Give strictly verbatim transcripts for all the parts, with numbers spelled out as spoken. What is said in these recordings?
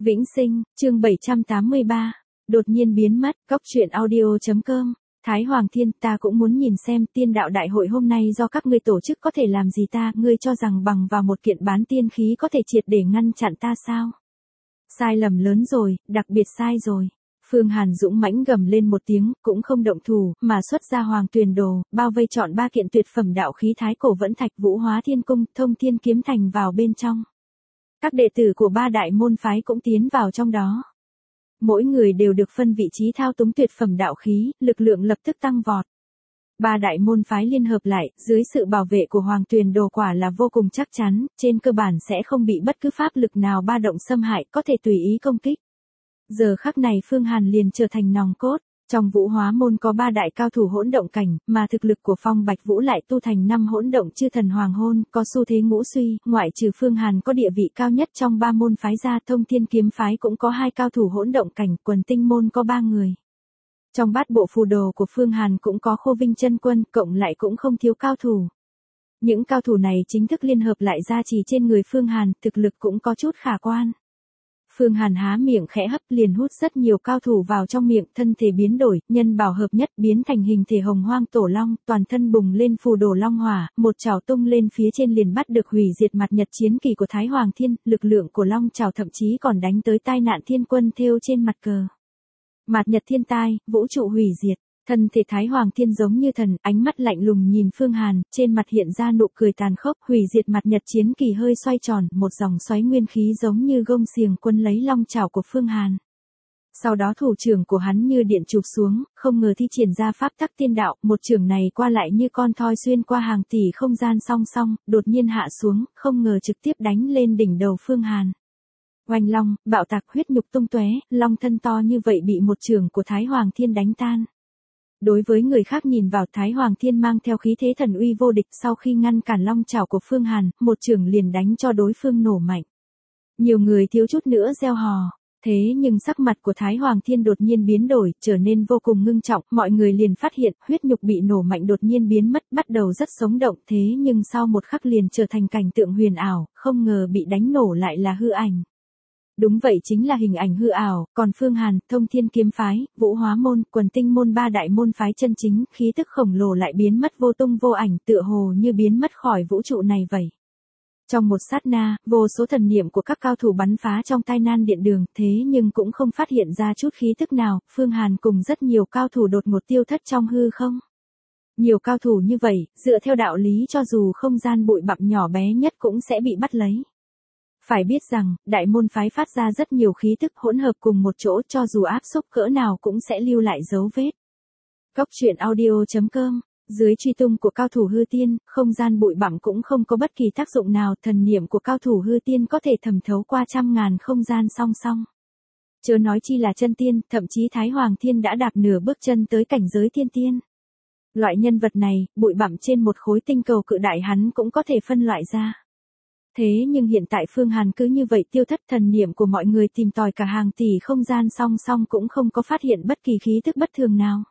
Vĩnh Sinh, chương bảy trăm tám mươi ba. Đột nhiên biến mất, cóc truyện audio chấm com. Thái Hoàng Thiên, ta cũng muốn nhìn xem tiên đạo đại hội hôm nay do các ngươi tổ chức có thể làm gì ta, ngươi cho rằng bằng vào một kiện bán tiên khí có thể triệt để ngăn chặn ta sao? Sai lầm lớn rồi, đặc biệt sai rồi. Phương Hàn dũng mãnh gầm lên một tiếng, cũng không động thủ, mà xuất ra Hoàng Tuyền Đồ, bao vây chọn ba kiện tuyệt phẩm đạo khí Thái Cổ Vẫn Thạch, Vũ Hóa Thiên Cung, Thông Thiên Kiếm Thành vào bên trong. Các đệ tử của ba đại môn phái cũng tiến vào trong đó. Mỗi người đều được phân vị trí thao túng tuyệt phẩm đạo khí, lực lượng lập tức tăng vọt. Ba đại môn phái liên hợp lại, dưới sự bảo vệ của Hoàng Tuyền Đồ quả là vô cùng chắc chắn, trên cơ bản sẽ không bị bất cứ pháp lực nào ba động xâm hại, có thể tùy ý công kích. Giờ khắc này Phương Hàn liền trở thành nòng cốt. Trong Vũ Hóa môn có ba đại cao thủ hỗn động cảnh, mà thực lực của Phong Bạch Vũ lại tu thành năm hỗn động chư thần hoàng hôn, có xu thế ngũ suy, ngoại trừ Phương Hàn có địa vị cao nhất trong ba môn phái ra, Thông Thiên Kiếm phái cũng có hai cao thủ hỗn động cảnh, Quần Tinh môn có ba người. Trong bát bộ phù đồ của Phương Hàn cũng có Khô Vinh Chân Quân, cộng lại cũng không thiếu cao thủ. Những cao thủ này chính thức liên hợp lại gia trì trên người Phương Hàn, thực lực cũng có chút khả quan. Phương Hàn há miệng khẽ hấp liền hút rất nhiều cao thủ vào trong miệng, thân thể biến đổi, nhân bảo hợp nhất biến thành hình thể hồng hoang tổ long, toàn thân bùng lên phù đồ long hỏa, một chảo tung lên phía trên liền bắt được hủy diệt mặt nhật chiến kỳ của Thái Hoàng Thiên, lực lượng của long chảo thậm chí còn đánh tới tai nạn thiên quân thêu trên mặt cờ. Mặt nhật thiên tai, vũ trụ hủy diệt. Thân thể Thái Hoàng Thiên giống như thần, ánh mắt lạnh lùng nhìn Phương Hàn, trên mặt hiện ra nụ cười tàn khốc, hủy diệt mặt nhật chiến kỳ hơi xoay tròn, một dòng xoáy nguyên khí giống như gông xiềng quân lấy long chảo của Phương Hàn. Sau đó thủ trưởng của hắn như điện chụp xuống, không ngờ thi triển ra pháp tắc tiên đạo, một trường này qua lại như con thoi xuyên qua hàng tỷ không gian song song, đột nhiên hạ xuống, không ngờ trực tiếp đánh lên đỉnh đầu Phương Hàn. Oanh long, bạo tạc huyết nhục tung tóe, long thân to như vậy bị một trường của Thái Hoàng Thiên đánh tan. Đối với người khác nhìn vào, Thái Hoàng Thiên mang theo khí thế thần uy vô địch, sau khi ngăn cản long chảo của Phương Hàn, một trường liền đánh cho đối phương nổ mạnh. Nhiều người thiếu chút nữa reo hò. Thế nhưng sắc mặt của Thái Hoàng Thiên đột nhiên biến đổi, trở nên vô cùng ngưng trọng, mọi người liền phát hiện huyết nhục bị nổ mạnh đột nhiên biến mất, bắt đầu rất sống động, thế nhưng sau một khắc liền trở thành cảnh tượng huyền ảo, không ngờ bị đánh nổ lại là hư ảnh. Đúng vậy, chính là hình ảnh hư ảo, còn Phương Hàn, Thông Thiên Kiếm phái, Vũ Hóa môn, Quần Tinh môn ba đại môn phái chân chính, khí tức khổng lồ lại biến mất vô tung vô ảnh, tựa hồ như biến mất khỏi vũ trụ này vậy. Trong một sát na, vô số thần niệm của các cao thủ bắn phá trong tai nan điện đường, thế nhưng cũng không phát hiện ra chút khí tức nào, Phương Hàn cùng rất nhiều cao thủ đột ngột tiêu thất trong hư không. Nhiều cao thủ như vậy, dựa theo đạo lý cho dù không gian bụi bặm nhỏ bé nhất cũng sẽ bị bắt lấy. Phải biết rằng, đại môn phái phát ra rất nhiều khí tức hỗn hợp cùng một chỗ, cho dù áp xúc cỡ nào cũng sẽ lưu lại dấu vết. Cóc truyện audio chấm com. Dưới truy tung của cao thủ hư tiên, không gian bụi bặm cũng không có bất kỳ tác dụng nào, thần niệm của cao thủ hư tiên có thể thẩm thấu qua trăm ngàn không gian song song. Chớ nói chi là chân tiên, thậm chí Thái Hoàng Thiên đã đạp nửa bước chân tới cảnh giới thiên tiên. Loại nhân vật này, bụi bặm trên một khối tinh cầu cự đại hắn cũng có thể phân loại ra. Thế nhưng hiện tại Phương Hàn cứ như vậy tiêu thất, thần niệm của mọi người tìm tòi cả hàng tỷ không gian song song cũng không có phát hiện bất kỳ khí tức bất thường nào.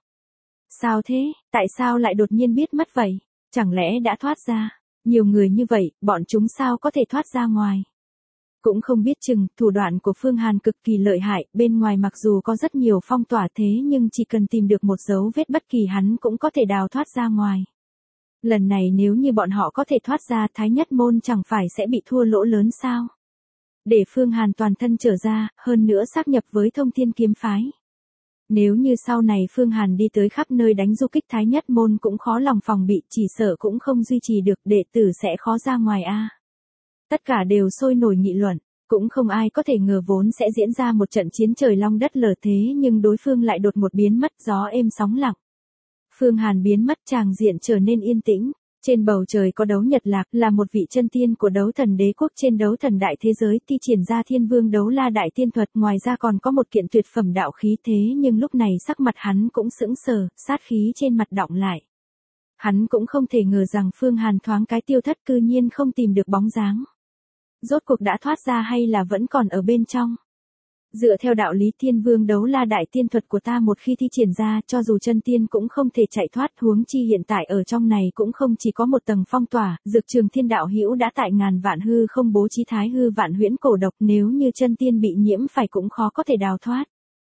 Sao thế, tại sao lại đột nhiên biết mất vậy? Chẳng lẽ đã thoát ra? Nhiều người như vậy, bọn chúng sao có thể thoát ra ngoài? Cũng không biết chừng, thủ đoạn của Phương Hàn cực kỳ lợi hại, bên ngoài mặc dù có rất nhiều phong tỏa thế nhưng chỉ cần tìm được một dấu vết bất kỳ hắn cũng có thể đào thoát ra ngoài. Lần này nếu như bọn họ có thể thoát ra, Thái Nhất môn chẳng phải sẽ bị thua lỗ lớn sao? Để Phương Hàn toàn thân trở ra, hơn nữa xác nhập với Thông Thiên Kiếm phái. Nếu như sau này Phương Hàn đi tới khắp nơi đánh du kích Thái Nhất môn cũng khó lòng phòng bị, chỉ sợ cũng không duy trì được, đệ tử sẽ khó ra ngoài a. Tất cả đều sôi nổi nghị luận, cũng không ai có thể ngờ vốn sẽ diễn ra một trận chiến trời long đất lở, thế nhưng đối phương lại đột ngột biến mất, gió êm sóng lặng. Phương Hàn biến mất, tràng diện trở nên yên tĩnh. Trên bầu trời có đấu Nhật Lạc, là một vị chân tiên của đấu thần đế quốc trên đấu thần đại thế giới, thi triển ra Thiên Vương đấu la đại tiên thuật, ngoài ra còn có một kiện tuyệt phẩm đạo khí, thế nhưng lúc này sắc mặt hắn cũng sững sờ, sát khí trên mặt đọng lại. Hắn cũng không thể ngờ rằng Phương Hàn thoáng cái tiêu thất, cư nhiên không tìm được bóng dáng. Rốt cuộc đã thoát ra hay là vẫn còn ở bên trong? Dựa theo đạo lý Thiên Vương Đấu La đại tiên thuật của ta một khi thi triển ra, cho dù chân tiên cũng không thể chạy thoát, huống chi hiện tại ở trong này cũng không chỉ có một tầng phong tỏa, Dược Trường Thiên đạo hữu đã tại ngàn vạn hư không bố trí thái hư vạn huyễn cổ độc, nếu như chân tiên bị nhiễm phải cũng khó có thể đào thoát.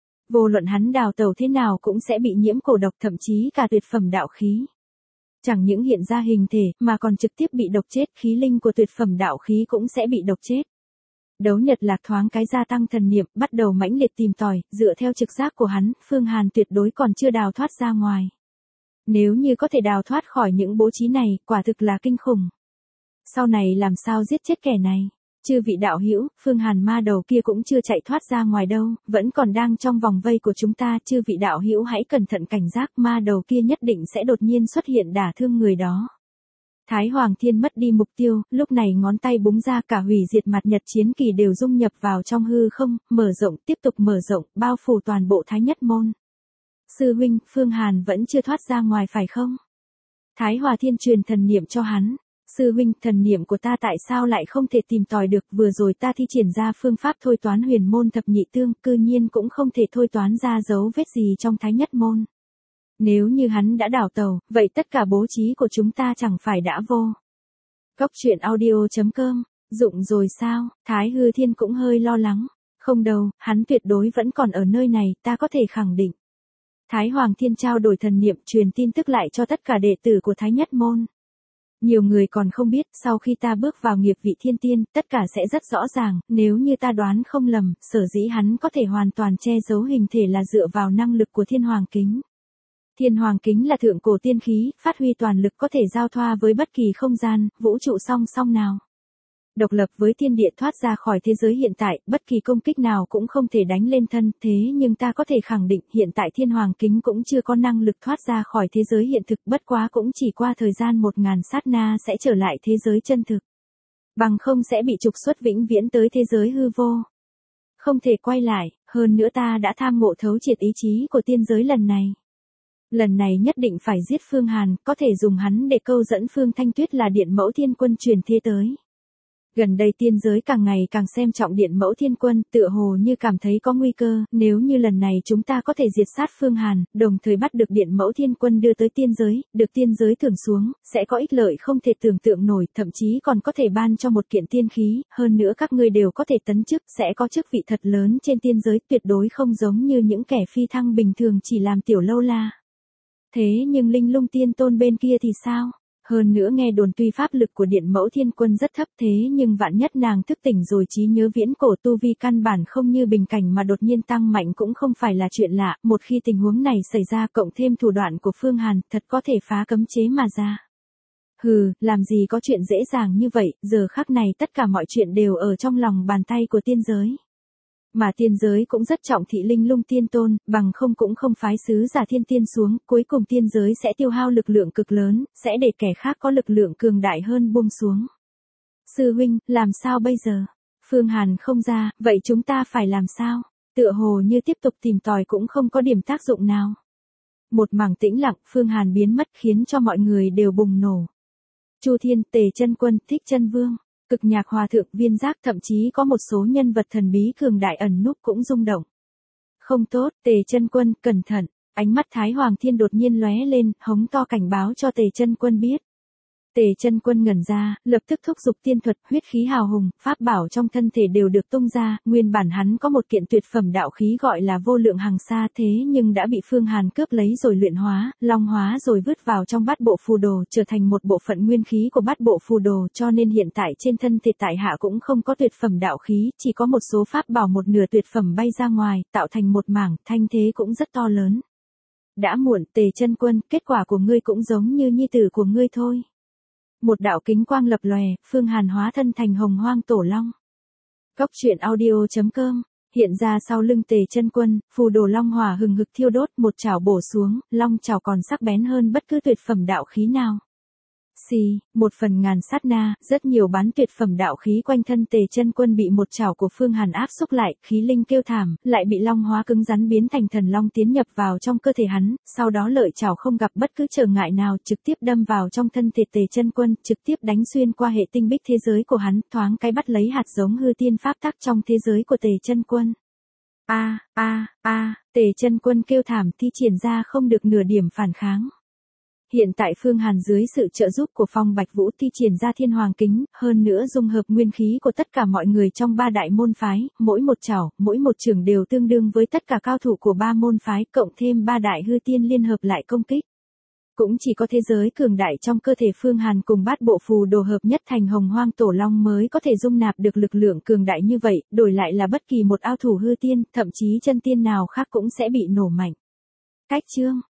Vô luận hắn đào tẩu thế nào cũng sẽ bị nhiễm cổ độc, thậm chí cả tuyệt phẩm đạo khí. Chẳng những hiện ra hình thể, mà còn trực tiếp bị độc chết, khí linh của tuyệt phẩm đạo khí cũng sẽ bị độc chết. Đấu Nhật Lạc thoáng cái gia tăng thần niệm, bắt đầu mãnh liệt tìm tòi, dựa theo trực giác của hắn, Phương Hàn tuyệt đối còn chưa đào thoát ra ngoài. Nếu như có thể đào thoát khỏi những bố trí này, quả thực là kinh khủng. Sau này làm sao giết chết kẻ này? Chư vị đạo hữu, Phương Hàn ma đầu kia cũng chưa chạy thoát ra ngoài đâu, vẫn còn đang trong vòng vây của chúng ta, chư vị đạo hữu hãy cẩn thận cảnh giác, ma đầu kia nhất định sẽ đột nhiên xuất hiện đả thương người đó. Thái Hoàng Thiên mất đi mục tiêu, lúc này ngón tay búng ra, cả hủy diệt mặt nhật chiến kỳ đều dung nhập vào trong hư không, mở rộng, tiếp tục mở rộng, bao phủ toàn bộ Thái Nhất Môn. Sư huynh, Phương Hàn vẫn chưa thoát ra ngoài phải không? Thái Hòa Thiên truyền thần niệm cho hắn. Sư huynh, thần niệm của ta tại sao lại không thể tìm tòi được, vừa rồi ta thi triển ra phương pháp thôi toán huyền môn thập nhị tương, cư nhiên cũng không thể thôi toán ra dấu vết gì trong Thái Nhất Môn. Nếu như hắn đã đảo tàu, vậy tất cả bố trí của chúng ta chẳng phải đã vô. Cốc truyện audio chấm com, dụng rồi sao? Thái Hư Thiên cũng hơi lo lắng. Không đâu, hắn tuyệt đối vẫn còn ở nơi này, ta có thể khẳng định. Thái Hoàng Thiên trao đổi thần niệm, truyền tin tức lại cho tất cả đệ tử của Thái Nhất Môn. Nhiều người còn không biết, sau khi ta bước vào nghiệp vị thiên tiên, tất cả sẽ rất rõ ràng, nếu như ta đoán không lầm, sở dĩ hắn có thể hoàn toàn che giấu hình thể là dựa vào năng lực của Thiên Hoàng Kính. Thiên Hoàng Kính là thượng cổ tiên khí, phát huy toàn lực có thể giao thoa với bất kỳ không gian, vũ trụ song song nào. Độc lập với thiên địa, thoát ra khỏi thế giới hiện tại, bất kỳ công kích nào cũng không thể đánh lên thân, thế nhưng ta có thể khẳng định hiện tại Thiên Hoàng Kính cũng chưa có năng lực thoát ra khỏi thế giới hiện thực, bất quá cũng chỉ qua thời gian một ngàn sát na sẽ trở lại thế giới chân thực. Bằng không sẽ bị trục xuất vĩnh viễn tới thế giới hư vô. Không thể quay lại, hơn nữa ta đã tham ngộ thấu triệt ý chí của tiên giới lần này. Lần này nhất định phải giết Phương Hàn, có thể dùng hắn để câu dẫn Phương Thanh Tuyết là Điện Mẫu Thiên Quân truyền thế tới. Gần đây tiên giới càng ngày càng xem trọng Điện Mẫu Thiên Quân, tựa hồ như cảm thấy có nguy cơ, nếu như lần này chúng ta có thể diệt sát Phương Hàn, đồng thời bắt được Điện Mẫu Thiên Quân đưa tới tiên giới, được tiên giới thưởng xuống, sẽ có ích lợi không thể tưởng tượng nổi, thậm chí còn có thể ban cho một kiện tiên khí, hơn nữa các ngươi đều có thể tấn chức, sẽ có chức vị thật lớn trên tiên giới, tuyệt đối không giống như những kẻ phi thăng bình thường chỉ làm tiểu lâu la. Thế nhưng Linh Lung Tiên Tôn bên kia thì sao? Hơn nữa nghe đồn tuy pháp lực của Điện Mẫu Thiên Quân rất thấp, thế nhưng vạn nhất nàng thức tỉnh rồi trí nhớ viễn cổ, tu vi căn bản không như bình cảnh mà đột nhiên tăng mạnh cũng không phải là chuyện lạ, một khi tình huống này xảy ra cộng thêm thủ đoạn của Phương Hàn, thật có thể phá cấm chế mà ra. Hừ, làm gì có chuyện dễ dàng như vậy, giờ khắc này tất cả mọi chuyện đều ở trong lòng bàn tay của tiên giới. Mà tiên giới cũng rất trọng thị Linh Lung Tiên Tôn, bằng không cũng không phái sứ giả thiên tiên xuống, cuối cùng tiên giới sẽ tiêu hao lực lượng cực lớn, sẽ để kẻ khác có lực lượng cường đại hơn buông xuống. Sư huynh, làm sao bây giờ? Phương Hàn không ra, vậy chúng ta phải làm sao? Tựa hồ như tiếp tục tìm tòi cũng không có điểm tác dụng nào. Một mảng tĩnh lặng, Phương Hàn biến mất khiến cho mọi người đều bùng nổ. Chu Thiên, Tề Chân Quân, Thích Chân Vương, Cực Nhạc Hòa Thượng, Viên Giác, thậm chí có một số nhân vật thần bí cường đại ẩn núp cũng rung động. Không tốt, Tề Chân Quân, cẩn thận. Ánh mắt Thái Hoàng Thiên đột nhiên lóe lên, hống to cảnh báo cho Tề Chân Quân biết. Tề Chân Quân ngẩn ra, lập tức thúc giục tiên thuật, huyết khí hào hùng, pháp bảo trong thân thể đều được tung ra, nguyên bản hắn có một kiện tuyệt phẩm đạo khí gọi là Vô Lượng Hằng Sa, thế nhưng đã bị Phương Hàn cướp lấy rồi luyện hóa, long hóa rồi vứt vào trong bát bộ phù đồ, trở thành một bộ phận nguyên khí của bát bộ phù đồ, cho nên hiện tại trên thân thể tại hạ cũng không có tuyệt phẩm đạo khí, chỉ có một số pháp bảo một nửa tuyệt phẩm bay ra ngoài, tạo thành một mảng, thanh thế cũng rất to lớn. Đã muộn, Tề Chân Quân, kết quả của ngươi cũng giống như nhi tử của ngươi thôi. Một đạo kính quang lập lòe, Phương Hàn hóa thân thành Hồng Hoang Tổ Long. Cốc truyện audio chấm com, hiện ra sau lưng Tề Chân Quân, phù đồ long hỏa hừng hực thiêu đốt, một chảo bổ xuống, long chảo còn sắc bén hơn bất cứ tuyệt phẩm đạo khí nào. Xì, một phần ngàn sát na, rất nhiều bán tuyệt phẩm đạo khí quanh thân Tề Chân Quân bị một chảo của Phương Hàn áp xúc lại, khí linh kêu thảm, lại bị long hóa cứng rắn biến thành thần long tiến nhập vào trong cơ thể hắn, sau đó lợi chảo không gặp bất cứ trở ngại nào, trực tiếp đâm vào trong thân thể Tề Chân Quân, trực tiếp đánh xuyên qua hệ tinh bích thế giới của hắn, thoáng cái bắt lấy hạt giống hư tiên pháp tắc trong thế giới của Tề Chân Quân. A, a, a, Tề Chân Quân kêu thảm thi triển ra không được nửa điểm phản kháng. Hiện tại Phương Hàn dưới sự trợ giúp của Phong Bạch Vũ thi triển ra Thiên Hoàng Kính, hơn nữa dung hợp nguyên khí của tất cả mọi người trong ba đại môn phái, mỗi một chảo, mỗi một chưởng đều tương đương với tất cả cao thủ của ba môn phái, cộng thêm ba đại hư tiên liên hợp lại công kích. Cũng chỉ có thế giới cường đại trong cơ thể Phương Hàn cùng bát bộ phù đồ hợp nhất thành Hồng Hoang Tổ Long mới có thể dung nạp được lực lượng cường đại như vậy, đổi lại là bất kỳ một ao thủ hư tiên, thậm chí chân tiên nào khác cũng sẽ bị nổ mạnh. Cách chương